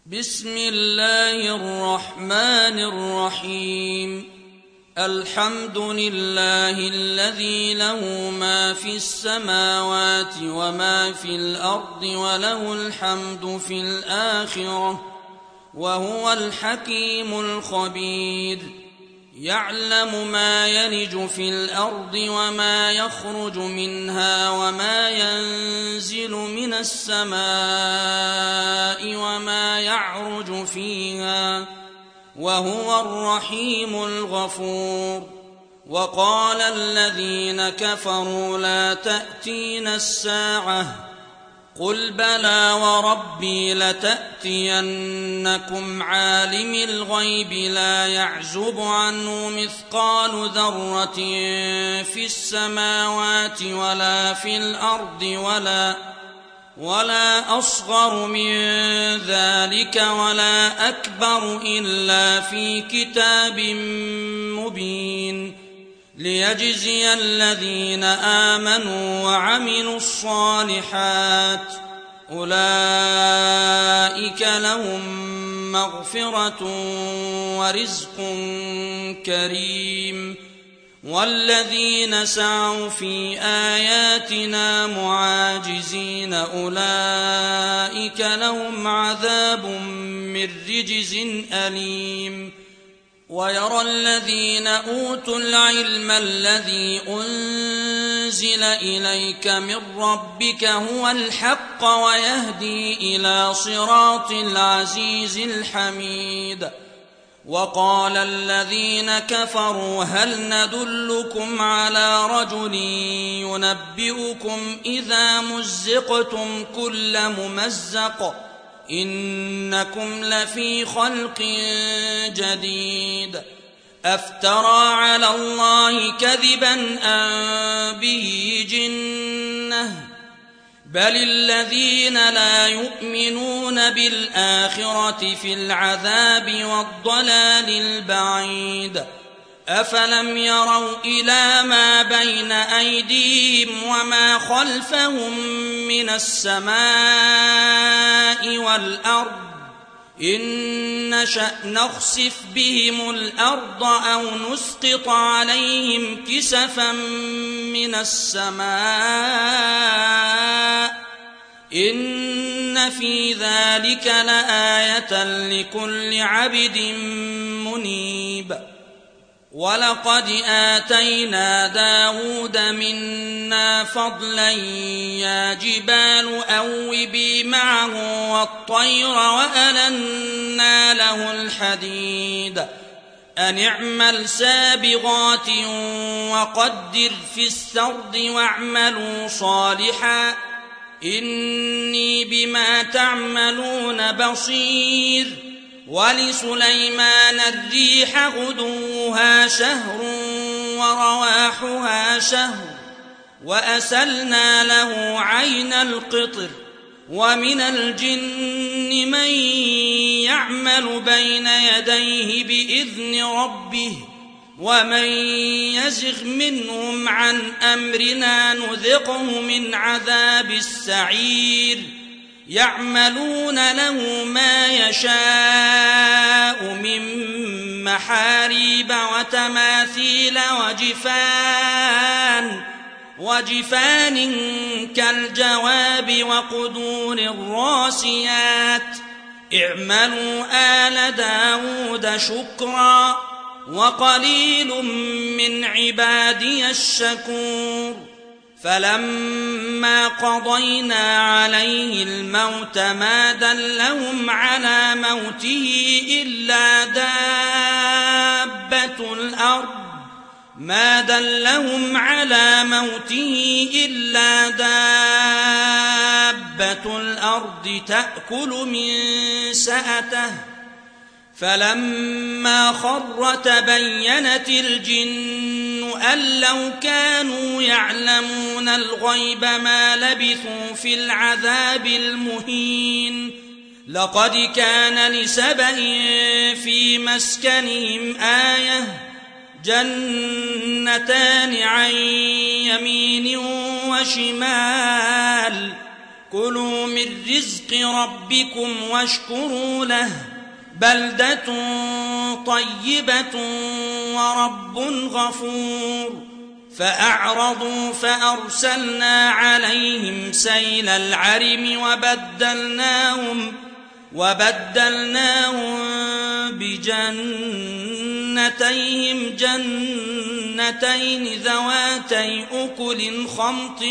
بسم الله الرحمن الرحيم. الحمد لله الذي له ما في السماوات وما في الأرض وله الحمد في الآخرة وهو الحكيم الخبير. يعلم ما يلج في الأرض وما يخرج منها وما ينزل من السماء وما يعرج فيها وهو الرحيم الغفور. وقال الذين كفروا لا تأتينا الساعة قل بلى وربي لتأتينكم عالم الغيب لا يعزب عنه مثقال ذرة في السماوات ولا في الأرض ولا أصغر من ذلك ولا أكبر إلا في كتاب مبين ليجزي الذين آمنوا وعملوا الصالحات أولئك لهم مغفرة ورزق كريم. والذين سعوا في آياتنا معاجزين أولئك لهم عذاب من رجز أليم. ويرى الذين أوتوا العلم الذي أنزل إليك من ربك هو الحق ويهدي إلى صراط العزيز الحميد. وقال الذين كفروا هل ندلكم على رجل ينبئكم إذا مزقتم كل ممزق إنكم لفي خلق جديد. أفترى على الله كذبا أم به جنة بل الذين لا يؤمنون بالآخرة في العذاب والضلال البعيد. أفلم يروا إلى ما بين أيديهم وما خلفهم من السماء والأرض إن نشأ نخسف بهم الأرض أو نسقط عليهم كسفا من السماء إن في ذلك لآية لكل عبد منيب. ولقد آتينا داود منا فضلا يا جبال أوبي معه والطير وألنا له الحديد أن اعمل سابغات وقدر في السرد واعملوا صالحا إني بما تعملون بصير. ولسليمان الريح غدوها شهر ورواحها شهر وأسلنا له عين القطر. ومن الجن من يعمل بين يديه بإذن ربه ومن يزغ منهم عن أمرنا نذقه من عذاب السعير. يعملون له ما يشاء من محاريب وتماثيل وجفان كالجواب وقدور الراسيات. اعملوا آل داود شكرا وقليل من عبادي الشكور. فلما قضينا عليه الموت ما دلهم على موته إلا دابة الأرض تأكل من سأته. فلما خر تبينت الجن أن لو كانوا يعلمون الغيب ما لبثوا في العذاب المهين. لقد كان لسبإ في مسكنهم آية جنتان عن يمين وشمال كلوا من رزق ربكم واشكروا له بلدة طيبة ورب غفور فأعرضوا فأرسلنا عليهم سيل العرم وبدلناهم بجنتيهم جنتين ذواتي أكل خمط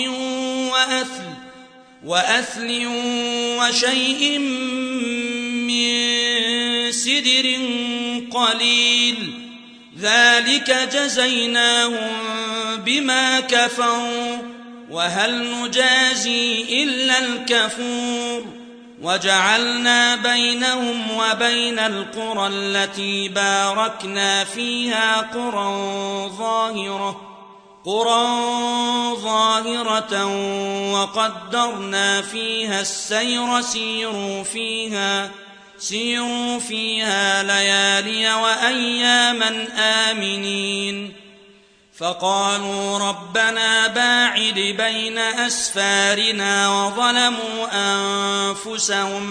وأثل وشيء من سدر قليل ذلك جزيناهم بما كفروا وهل نجازي إلا الكفور وجعلنا بينهم وبين القرى التي باركنا فيها قرى ظاهرة وقدرنا فيها السير سيروا فيها ليالي وأياما آمنين فقالوا ربنا باعد بين أسفارنا وظلموا أنفسهم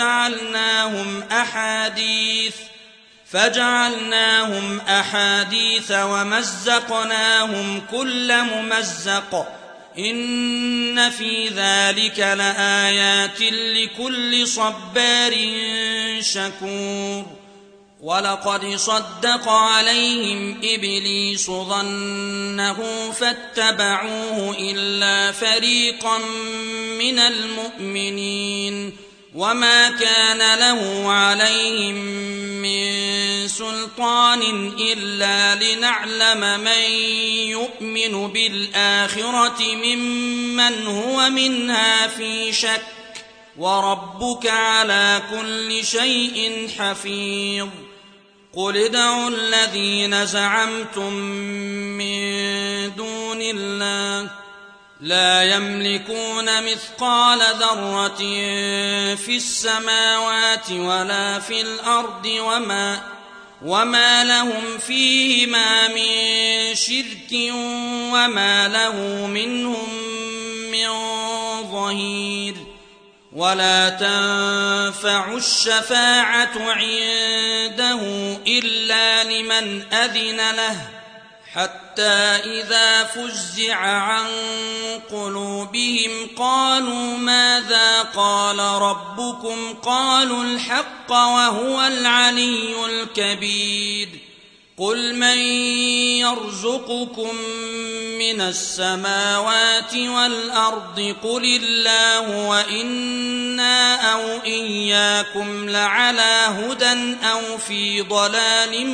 فجعلناهم أحاديث ومزقناهم كل ممزق إن في ذلك لآيات لكل صبار شكور ولقد صدق عليهم إبليس ظنه فاتبعوه إلا فريقا من المؤمنين وما كان له عليهم من سلطان إلا لنعلم من يؤمن بالآخرة ممن هو منها في شك وربك على كل شيء حفيظ قل ادعوا الذين زعمتم من دون الله لا يملكون مثقال ذرة في السماوات ولا في الأرض وما لهم فيهما من شرك وما له منهم من ظهير ولا تنفع الشفاعة عنده إلا لمن أذن له حتى إذا فزع عن قلوبهم قالوا ماذا قال ربكم قالوا الحق وهو العلي الكبير قل من يرزقكم من السماوات والأرض قل الله وإنا أو إياكم لعلى هدى أو في ضلال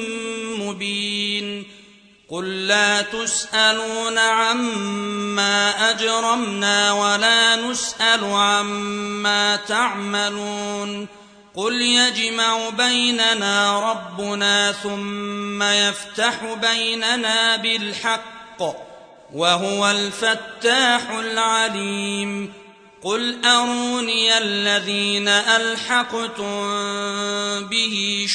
مبين قل لا تسألون عما أجرمنا ولا نسأل عما تعملون قل يجمع بيننا ربنا ثم يفتح بيننا بالحق وهو الفتاح العليم قل أروني الذين ألحقتم به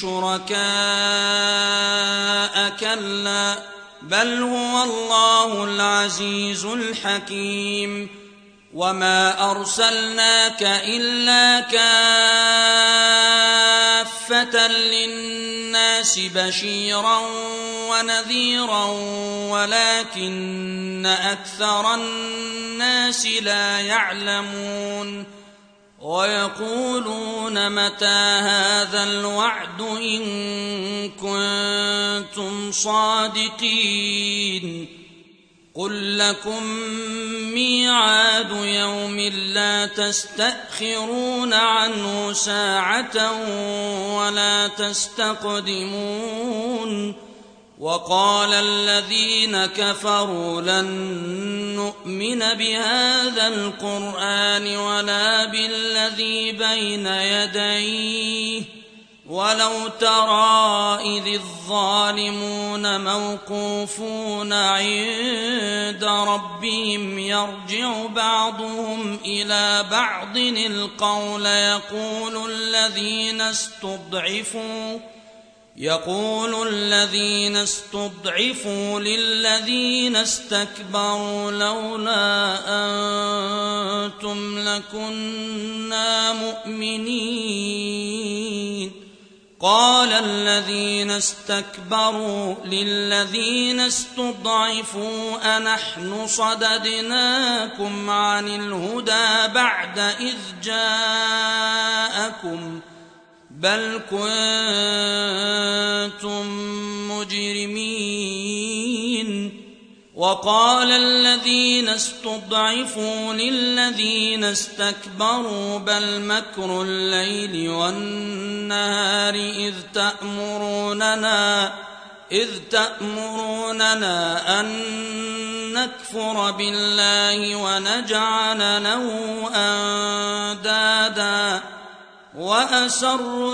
شركاء كلا بل هو الله العزيز الحكيم وما أرسلناك إلا كافة للناس بشيرا ونذيرا ولكن أكثر الناس لا يعلمون ويقولون متى هذا الوعد إن كنتم صادقين قل لكم ميعاد يوم لا تستأخرون عنه ساعة ولا تستقدمون وقال الذين كفروا لن نؤمن بهذا القرآن ولا بالذي بين يديه ولو ترى إذ الظالمون موقوفون عند ربهم يرجع بعضهم إلى بعض يقول الذين استضعفوا للذين استكبروا لولا أنتم لكنا مؤمنين قال الذين استكبروا للذين استضعفوا أنحن صددناكم عن الهدى بعد إذ جاءكم بل كنتم مجرمين وقال الذين استضعفوا للذين استكبروا بل مكر الليل والنهار إذ تأمروننا أن نكفر بالله ونجعل له أندادا وأسروا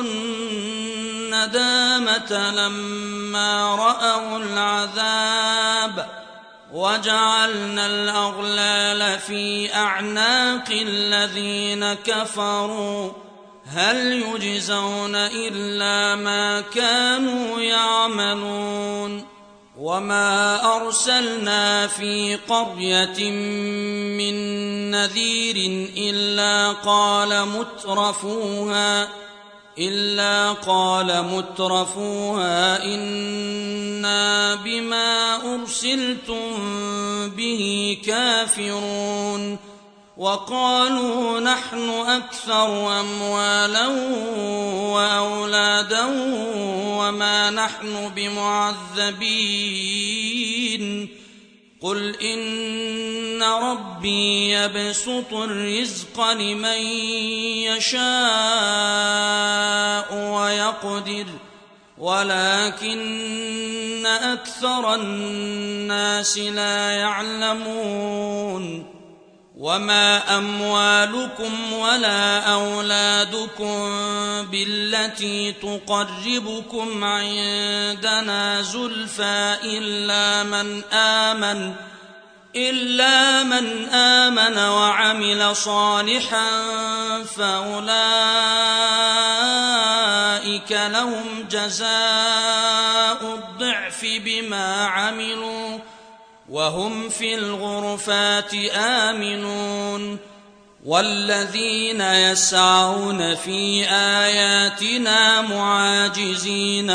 الندامة لما رأوا العذاب وجعلنا الأغلال في أعناق الذين كفروا هل يجزون إلا ما كانوا يعملون وما أرسلنا في قرية من نذير إلا قال مترفوها إنا بما أرسلتم به كافرون وقالوا نحن أكثر أموالا وأولادا وما نحن بمعذبين قل إن ربي يبسط الرزق لمن يشاء ويقدر ولكن أكثر الناس لا يعلمون وما أموالكم ولا أولادكم بالتي تقربكم عندنا زلفى إلا من آمن وعمل صالحا فأولئك لهم جزاء الضعف بما عملوا وهم في الغرفات آمنون والذين يسعون في آياتنا معاجزين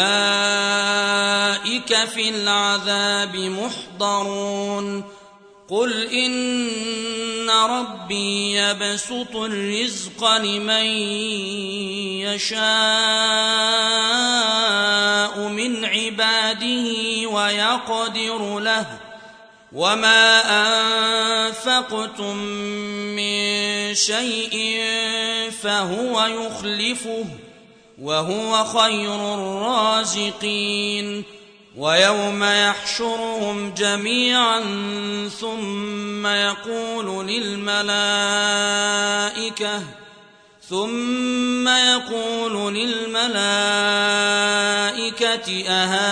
أولئك في العذاب محضرون قل إن ربي يبسط الرزق لمن يشاء من عباده ويقدر له وما أنفقتم من شيء فهو يخلفه وهو خير الرازقين ويوم يحشرهم جميعا ثم يقول للملائكة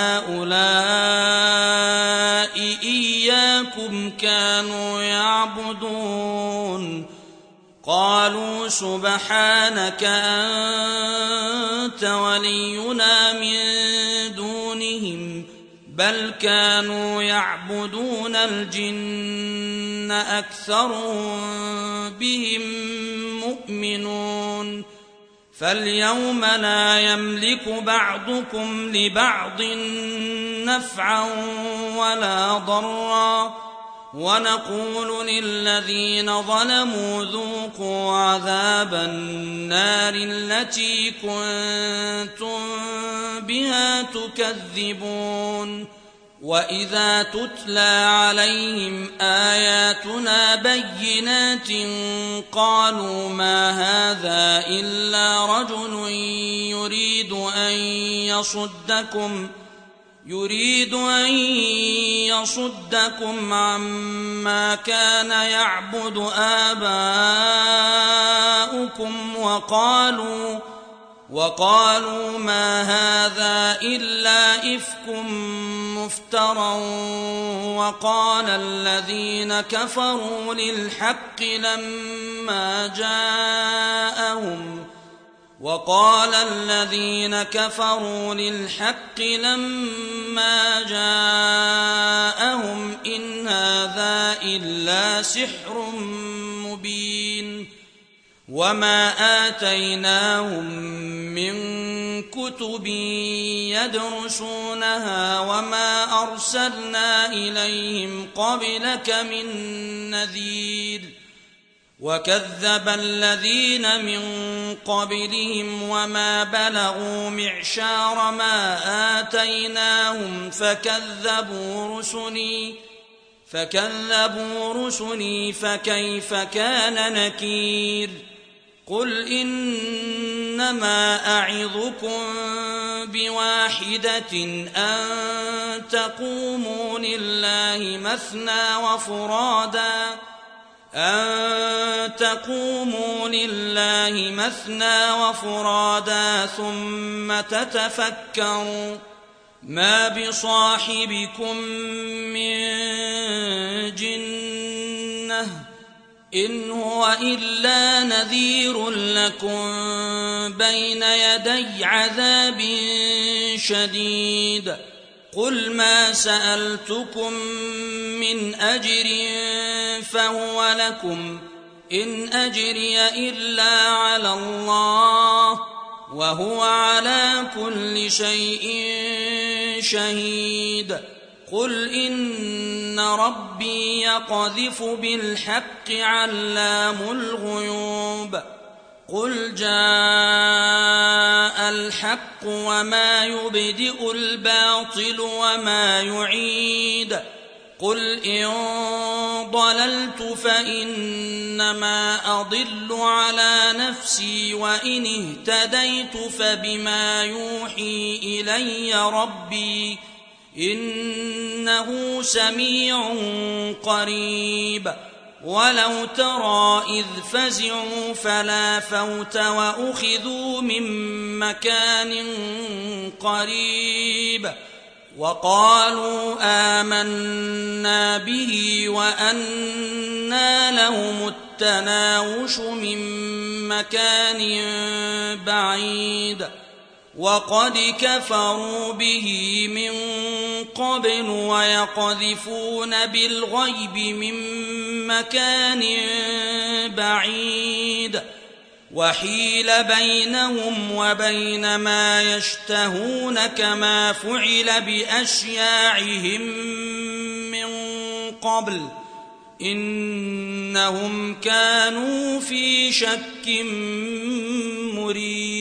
أهؤلاء إياكم كانوا يعبدون قالوا سبحانك أنت ولينا من دونهم بل كانوا يعبدون الجن أكثرهم بهم مؤمنون فاليوم لا يملك بعضكم لبعض نفعا ولا ضرا ونقول للذين ظلموا ذوقوا عذاب النار التي كنتم بها تكذبون وإذا تتلى عليهم آياتنا بينات قالوا ما هذا إلا رجل يريد أن يصدكم عما كان يعبد آباؤكم وقالوا ما هذا إلا إفك مفترى وقال الذين كفروا للحق لما جاءهم وقال الذين كفروا للحق لما جاءهم إن هذا إلا سحر مبين وما آتيناهم من كتب يدرسونها وما أرسلنا إليهم قبلك من نذير وكذب الذين من قبلهم وما بلغوا معشار ما آتيناهم فكذبوا رسلي فكيف كان نكير قل إنما أعظكم بواحدة أن تقوموا لله مثنى وفرادا ثم تتفكروا ما بصاحبكم من جنة إن هو إلا نذير لكم بين يدي عذاب شديد قل ما سألتكم من أجر فهو لكم إن أجري إلا على الله وهو على كل شيء شهيد قل إن ربي يقذف بالحق علام الغيوب قل جاء الحق وما يبدئ الباطل وما يعيد قل إن ضللت فإنما أضل على نفسي وإن اهتديت فبما يوحي إلي ربي إنه سميع قريب ولو ترى إذ فزعوا فلا فوت وأخذوا من مكان قريب وقالوا آمنا به وأنى لهم التناوش من مكان بعيد وقد كفروا به من قبل ويقذفون بالغيب من مكان بعيد وحيل بينهم وبين ما يشتهون كما فعل بأشياعهم من قبل إنهم كانوا في شك مريب